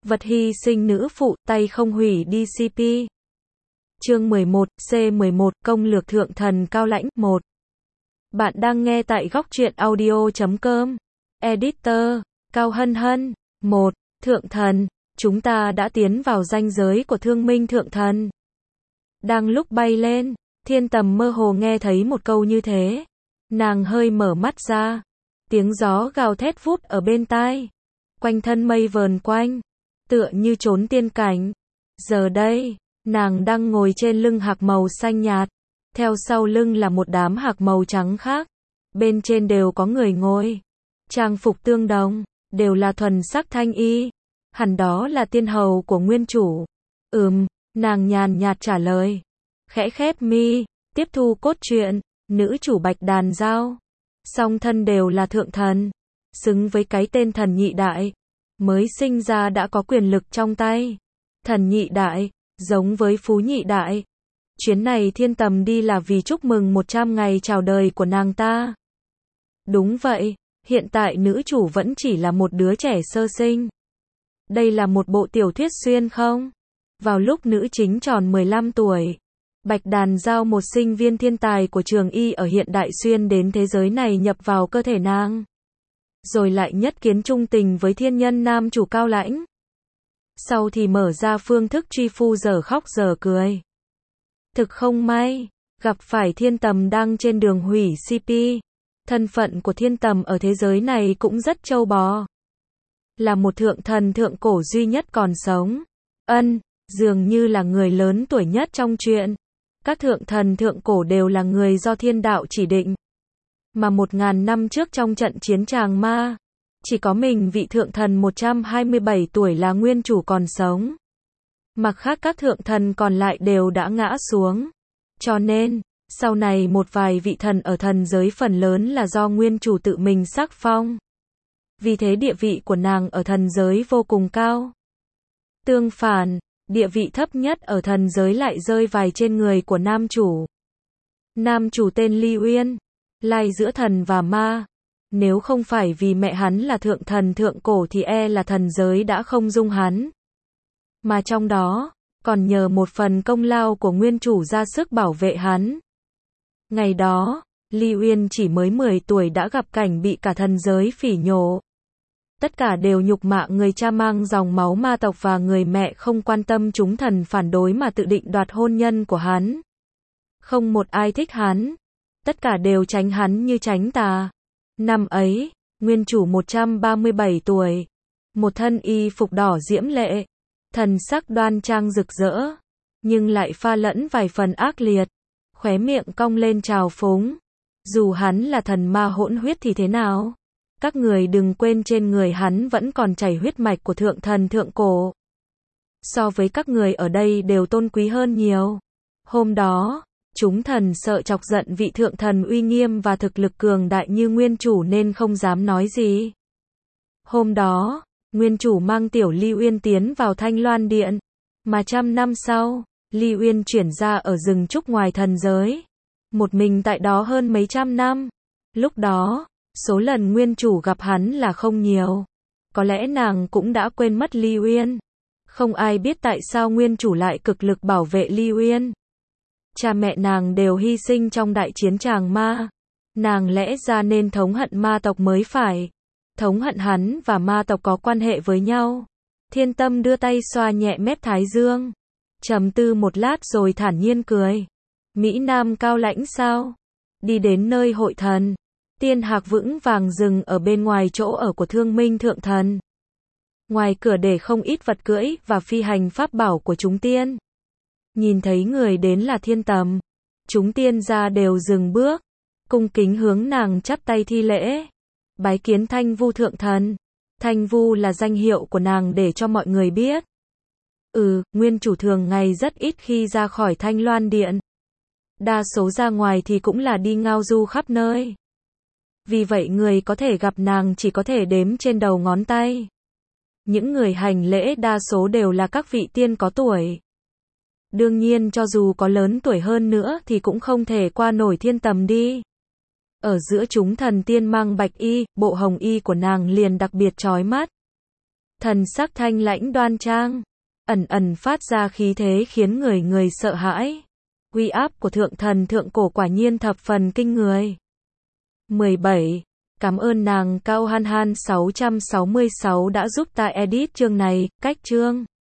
Vật hy sinh nữ phụ, tay không hủy đi CP. Chương 11, C11, Công lược thượng thần cao lãnh, 1. Bạn đang nghe tại góc truyện audio.com. Editor, Cao Hân Hân. 1. Thượng thần, chúng ta đã tiến vào ranh giới của thương minh thượng thần. Đang lúc bay lên, Thiên Tầm mơ hồ nghe thấy một câu như thế. Nàng hơi mở mắt ra. Tiếng gió gào thét vút ở bên tai. Quanh thân mây vờn quanh, tựa như trốn tiên cảnh. Giờ đây, nàng đang ngồi trên lưng hạc màu xanh nhạt. Theo sau lưng là một đám hạc màu trắng khác. Bên trên đều có người ngồi. Trang phục tương đồng, đều là thuần sắc thanh y. Hẳn đó là tiên hầu của nguyên chủ. Nàng nhàn nhạt trả lời. Khẽ khép mi, tiếp thu cốt truyện. Nữ chủ Bạch Đàn Dao, song thân đều là thượng thần, xứng với cái tên thần nhị đại. Mới sinh ra đã có quyền lực trong tay. Thần nhị đại, giống với phú nhị đại. Chuyến này Thiên Tầm đi là vì chúc mừng 100 ngày chào đời của nàng ta. Đúng vậy, hiện tại nữ chủ vẫn chỉ là một đứa trẻ sơ sinh. Đây là một bộ tiểu thuyết xuyên không? Vào lúc nữ chính tròn 15 tuổi, Bạch Đàn Dao, một sinh viên thiên tài của trường y ở hiện đại, xuyên đến thế giới này nhập vào cơ thể nàng. Rồi lại nhất kiến trung tình với thiên nhân nam chủ cao lãnh. Sau thì mở ra phương thức truy phu, giờ khóc giờ cười. Thực không may, gặp phải Thiên Tầm đang trên đường hủy CP. Thân phận của Thiên Tầm ở thế giới này cũng rất trâu bò. Là một thượng thần thượng cổ duy nhất còn sống. Dường như là người lớn tuổi nhất trong truyện. Các thượng thần thượng cổ đều là người do thiên đạo chỉ định. Mà 1000 năm trước trong trận chiến Tràng Ma, chỉ có mình vị thượng thần 127 tuổi là nguyên chủ còn sống. Mặc khác các thượng thần còn lại đều đã ngã xuống. Cho nên, sau này một vài vị thần ở thần giới phần lớn là do nguyên chủ tự mình sắc phong. Vì thế địa vị của nàng ở thần giới vô cùng cao. Tương phản, địa vị thấp nhất ở thần giới lại rơi vài trên người của nam chủ. Nam chủ tên Ly Uyên, lai giữa thần và ma. Nếu không phải vì mẹ hắn là thượng thần thượng cổ thì là thần giới đã không dung hắn. Mà trong đó, còn nhờ một phần công lao của nguyên chủ ra sức bảo vệ hắn. Ngày đó, Ly Uyên chỉ mới 10 tuổi đã gặp cảnh bị cả thần giới phỉ nhổ. Tất cả đều nhục mạ người cha mang dòng máu ma tộc và người mẹ không quan tâm chúng thần phản đối mà tự định đoạt hôn nhân của hắn. Không một ai thích hắn. Tất cả đều tránh hắn như tránh tà. Năm ấy, nguyên chủ 137 tuổi. Một thân y phục đỏ diễm lệ. Thần sắc đoan trang rực rỡ. Nhưng lại pha lẫn vài phần ác liệt. Khóe miệng cong lên trào phúng. Dù hắn là thần ma hỗn huyết thì thế nào? Các người đừng quên trên người hắn vẫn còn chảy huyết mạch của thượng thần thượng cổ. So với các người ở đây đều tôn quý hơn nhiều. Hôm đó, chúng thần sợ chọc giận vị thượng thần uy nghiêm và thực lực cường đại như nguyên chủ nên không dám nói gì. Hôm đó, nguyên chủ mang tiểu Ly Uyên tiến vào Thanh Loan Điện. Mà 100 năm sau, Ly Uyên chuyển ra ở rừng trúc ngoài thần giới. Một mình tại đó hơn mấy trăm năm. Lúc đó, số lần nguyên chủ gặp hắn là không nhiều. Có lẽ nàng cũng đã quên mất Ly Uyên. Không ai biết tại sao nguyên chủ lại cực lực bảo vệ Ly Uyên. Cha mẹ nàng đều hy sinh trong đại chiến Tràng Ma. Nàng lẽ ra nên thống hận ma tộc mới phải. Thống hận hắn và ma tộc có quan hệ với nhau. Thiên Tâm đưa tay xoa nhẹ mép thái dương. Trầm tư một lát rồi thản nhiên cười. Mỹ Nam cao lãnh sao? Đi đến nơi hội thần. Tiên hạc vững vàng dừng ở bên ngoài chỗ ở của thương minh thượng thần. Ngoài cửa để không ít vật cưỡi và phi hành pháp bảo của chúng tiên. Nhìn thấy người đến là Thiên Tầm. Chúng tiên ra đều dừng bước. Cung kính hướng nàng chắp tay thi lễ. Bái kiến Thanh Vu thượng thần. Thanh Vu là danh hiệu của nàng để cho mọi người biết. Nguyên chủ thường ngày rất ít khi ra khỏi Thanh Loan Điện. Đa số ra ngoài thì cũng là đi ngao du khắp nơi. Vì vậy người có thể gặp nàng chỉ có thể đếm trên đầu ngón tay. Những người hành lễ đa số đều là các vị tiên có tuổi. Đương nhiên cho dù có lớn tuổi hơn nữa thì cũng không thể qua nổi Thiên Tầm đi. Ở giữa chúng thần tiên mang bạch y, bộ hồng y của nàng liền đặc biệt chói mắt. Thần sắc thanh lãnh đoan trang, ẩn ẩn phát ra khí thế khiến người người sợ hãi. Uy áp của thượng thần thượng cổ quả nhiên thập phần kinh người. 17. Cảm ơn nàng Cao Han Han 666 đã giúp ta edit chương này, cách chương